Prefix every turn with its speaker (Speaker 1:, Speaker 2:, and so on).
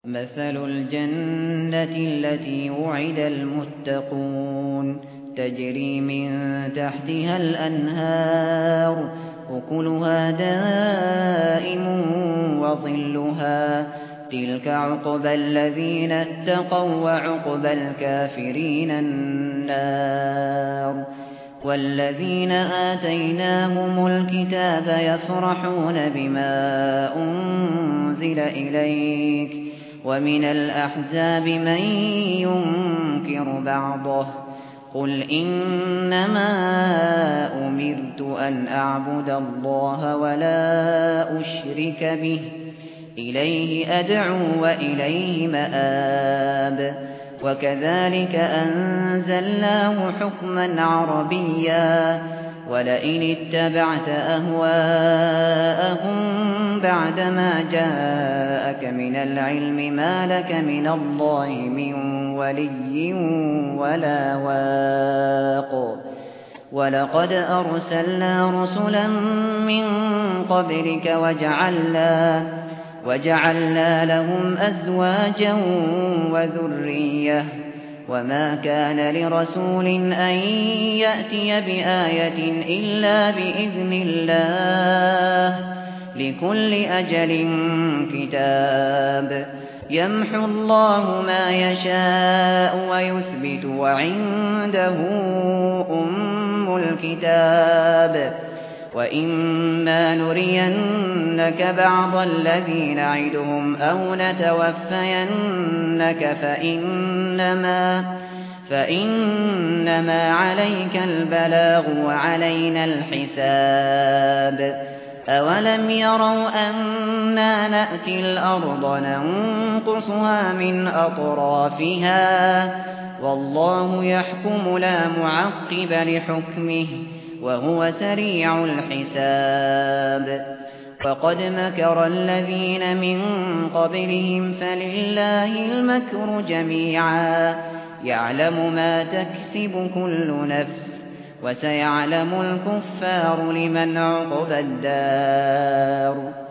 Speaker 1: مثل الجنة التي وعد المتقون تجري من تحتها الأنهار أكلها دائم وظلها تلك عقبى الذين اتقوا وعقبى الكافرين النار والذين آتيناهم الكتاب يفرحون بما أنزل إليك ومن الأحزاب من ينكر بعضه قل إنما أمرت أن أعبد الله ولا أشرك به إليه أدعو وإليه مآب وكذلك أنزلناه حكما عربيا ولئن اتبعت أهواءهم بعدما جاءك من العلم ما لك من الله من ولي ولا واق ولقد أرسلنا رسلا من قبلك وجعلنا لهم أزواجا وذرية وما كان لرسول أن يأتي بآية إلا بإذن الله لكل أجل كتاب يمحو الله ما يشاء ويثبت وعنده أم الكتاب وإما نرينك بعض الذين نعدهم أو نتوفينك فإنما عليك البلاغ وعلينا الحساب أولم يروا أنا نأتي الأرض ننقصها من أطرافها والله يحكم لا معقب لحكمه وهو سريع الحساب فقد مكر الذين من قبلهم فلله المكر جميعا يعلم ما تكسب كل نفس وسيعلم الكفار لمن عقبى الدار